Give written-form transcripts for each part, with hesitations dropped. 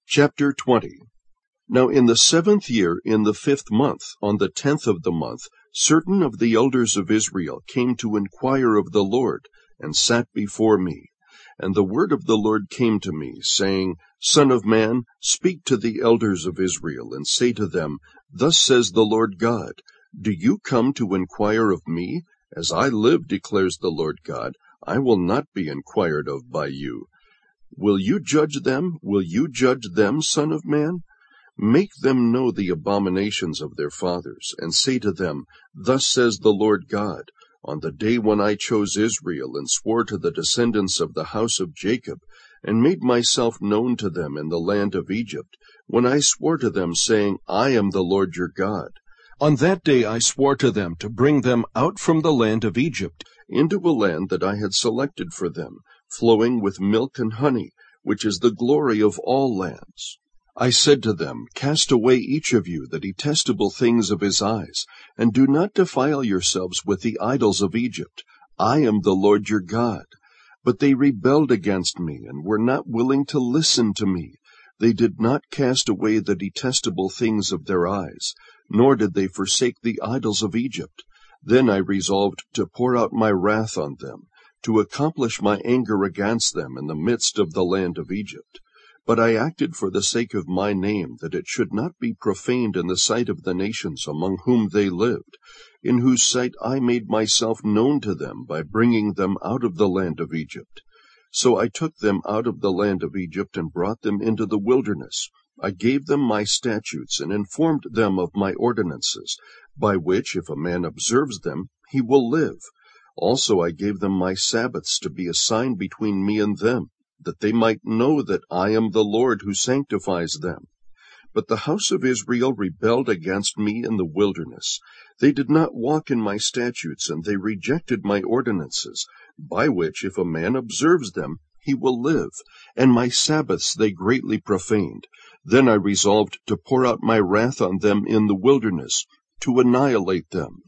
Chapter 20. Now in the 7th year, in the 5th month, on the 10th of the month, certain of the elders of Israel came to inquire of the Lord, and sat before me. And the word of the Lord came to me, saying, Son of man, speak to the elders of Israel, and say to them, Thus says the Lord God, Do you come to inquire of me? As I live, declares the Lord God, I will not be inquired of by you. Will you judge them? Will you judge them, Son of man? Make them know the abominations of their fathers, and say to them, Thus says the Lord God, On the day when I chose Israel, and swore to the descendants of the house of Jacob, and made myself known to them in the land of Egypt, when I swore to them, saying, I am the Lord your God. On that day I swore to them to bring them out from the land of Egypt, into a land that I had selected for them, flowing with milk and honey, which is the glory of all lands. I said to them, Cast away each of you the detestable things of his eyes, and do not defile yourselves with the idols of Egypt. I am the Lord your God. But they rebelled against me, and were not willing to listen to me. They did not cast away the detestable things of their eyes, nor did they forsake the idols of Egypt. Then I resolved to pour out my wrath on them, to accomplish my anger against them in the midst of the land of Egypt. But I acted for the sake of my name, that it should not be profaned in the sight of the nations among whom they lived, in whose sight I made myself known to them by bringing them out of the land of Egypt. So I took them out of the land of Egypt and brought them into the wilderness. I gave them my statutes and informed them of my ordinances, by which, if a man observes them, he will live. Also I gave them my Sabbaths to be a sign between me and them, that they might know that I am the Lord who sanctifies them. But the house of Israel rebelled against me in the wilderness. They did not walk in my statutes, and they rejected my ordinances, by which, if a man observes them, he will live. And my Sabbaths they greatly profaned. Then I resolved to pour out my wrath on them in the wilderness, to annihilate them.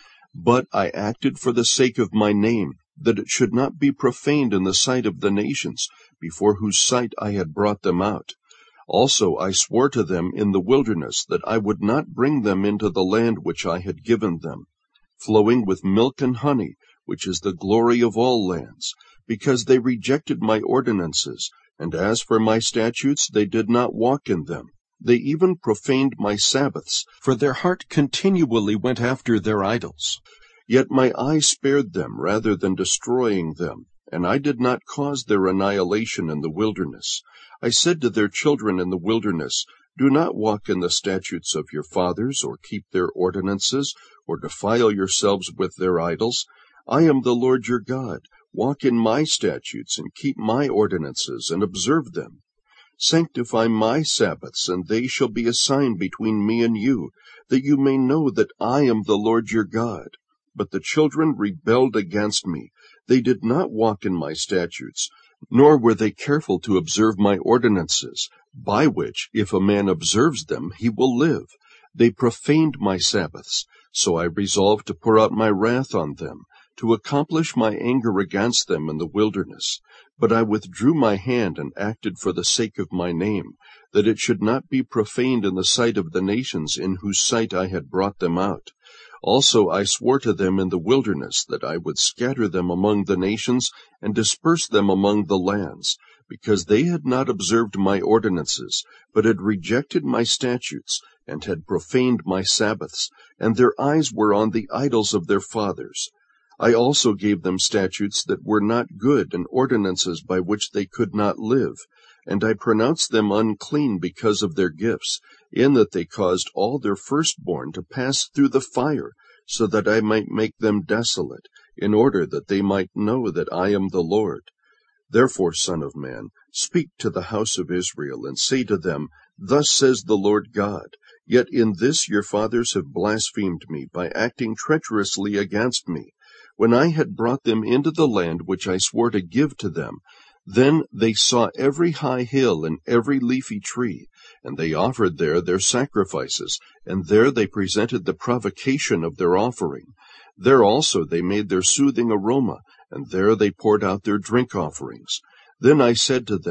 But I acted for the sake of my name, that it should not be profaned in the sight of the nations, before whose sight I had brought them out. Also I swore to them in the wilderness that I would not bring them into the land which I had given them, flowing with milk and honey, which is the glory of all lands, because they rejected my ordinances, and as for my statutes, they did not walk in them. They even profaned my Sabbaths, for their heart continually went after their idols. Yet my eye spared them rather than destroying them, and I did not cause their annihilation in the wilderness. I said to their children in the wilderness, Do not walk in the statutes of your fathers, or keep their ordinances, or defile yourselves with their idols. I am the Lord your God. Walk in my statutes, and keep my ordinances, and observe them. Sanctify my Sabbaths, and they shall be a sign between me and you, that you may know that I am the Lord your God. But the children rebelled against me. They did not walk in my statutes, nor were they careful to observe my ordinances, by which, if a man observes them, he will live. They profaned my Sabbaths. So I resolved to pour out my wrath on them, to accomplish my anger against them in the wilderness. But I withdrew my hand and acted for the sake of my name, that it should not be profaned in the sight of the nations in whose sight I had brought them out. Also I swore to them in the wilderness that I would scatter them among the nations and disperse them among the lands, because they had not observed my ordinances, but had rejected my statutes, and had profaned my Sabbaths, and their eyes were on the idols of their fathers. I also gave them statutes that were not good, and ordinances by which they could not live. And I pronounced them unclean because of their gifts, in that they caused all their firstborn to pass through the fire, so that I might make them desolate, in order that they might know that I am the Lord. Therefore, Son of man, speak to the house of Israel, and say to them, Thus says the Lord God, Yet in this your fathers have blasphemed me, by acting treacherously against me. When I had brought them into the land which I swore to give to them, then they saw every high hill and every leafy tree, and they offered there their sacrifices, and there they presented the provocation of their offering. There also they made their soothing aroma, and there they poured out their drink offerings. Then I said to them,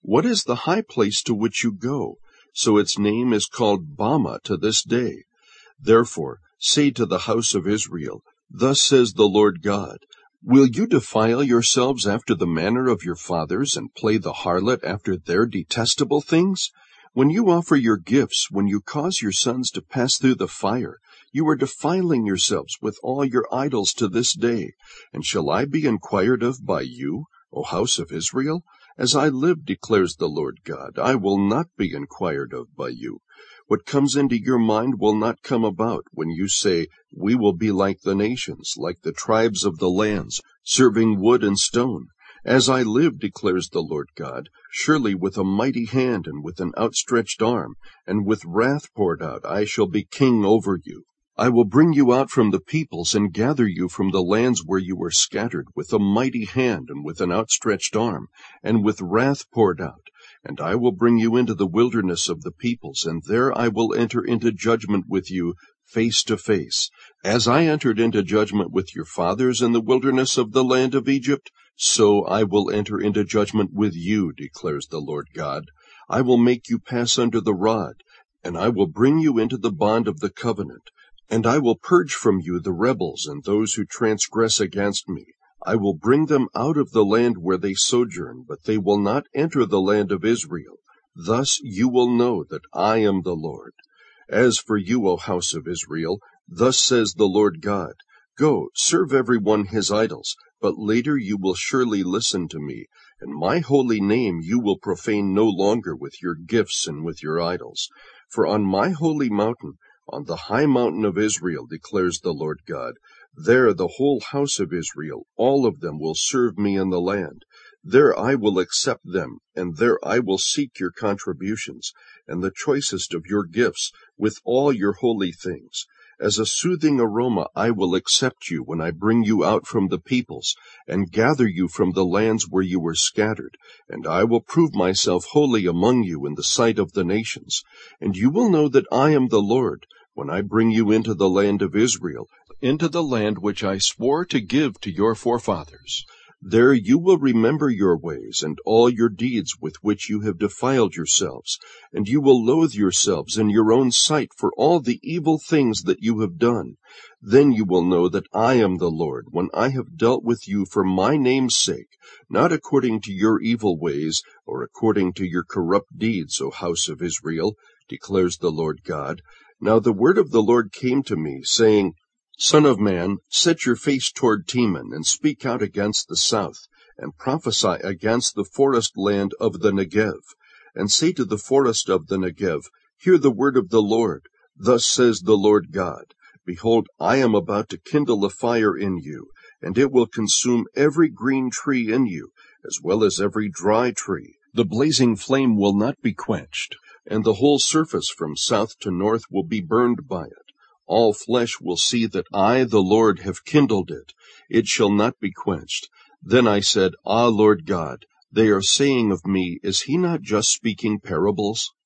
What is the high place to which you go? So its name is called Bama to this day. Therefore say to the house of Israel, Thus says the Lord God, Will you defile yourselves after the manner of your fathers, and play the harlot after their detestable things? When you offer your gifts, when you cause your sons to pass through the fire, you are defiling yourselves with all your idols to this day. And shall I be inquired of by you, O house of Israel? As I live, declares the Lord God, I will not be inquired of by you. What comes into your mind will not come about when you say, We will be like the nations, like the tribes of the lands, serving wood and stone. As I live, declares the Lord God, surely with a mighty hand and with an outstretched arm, and with wrath poured out, I shall be king over you. I will bring you out from the peoples and gather you from the lands where you were scattered, with a mighty hand and with an outstretched arm, and with wrath poured out. And I will bring you into the wilderness of the peoples, and there I will enter into judgment with you face to face. As I entered into judgment with your fathers in the wilderness of the land of Egypt, so I will enter into judgment with you, declares the Lord God. I will make you pass under the rod, and I will bring you into the bond of the covenant. And I will purge from you the rebels and those who transgress against me. I will bring them out of the land where they sojourn, but they will not enter the land of Israel. Thus you will know that I am the Lord. As for you, O house of Israel, thus says the Lord God, Go, serve every one his idols, but later you will surely listen to me, and my holy name you will profane no longer with your gifts and with your idols. For on my holy mountain, on the high mountain of Israel, declares the Lord God, there the whole house of Israel, all of them, will serve me in the land. There I will accept them, and there I will seek your contributions, and the choicest of your gifts, with all your holy things. As a soothing aroma I will accept you when I bring you out from the peoples, and gather you from the lands where you were scattered, and I will prove myself holy among you in the sight of the nations. And you will know that I am the Lord, when I bring you into the land of Israel, into the land which I swore to give to your forefathers. There you will remember your ways and all your deeds with which you have defiled yourselves, and you will loathe yourselves in your own sight for all the evil things that you have done. Then you will know that I am the Lord, when I have dealt with you for my name's sake, not according to your evil ways, or according to your corrupt deeds, O house of Israel, declares the Lord God. Now the word of the Lord came to me, saying, Son of man, set your face toward Teman, and speak out against the south, and prophesy against the forest land of the Negev. And say to the forest of the Negev, Hear the word of the Lord. Thus says the Lord God, Behold, I am about to kindle a fire in you, and it will consume every green tree in you, as well as every dry tree. The blazing flame will not be quenched, and the whole surface from south to north will be burned by it. All flesh will see that I, the Lord, have kindled it. It shall not be quenched. Then I said, Ah, Lord God, they are saying of me, Is he not just speaking parables?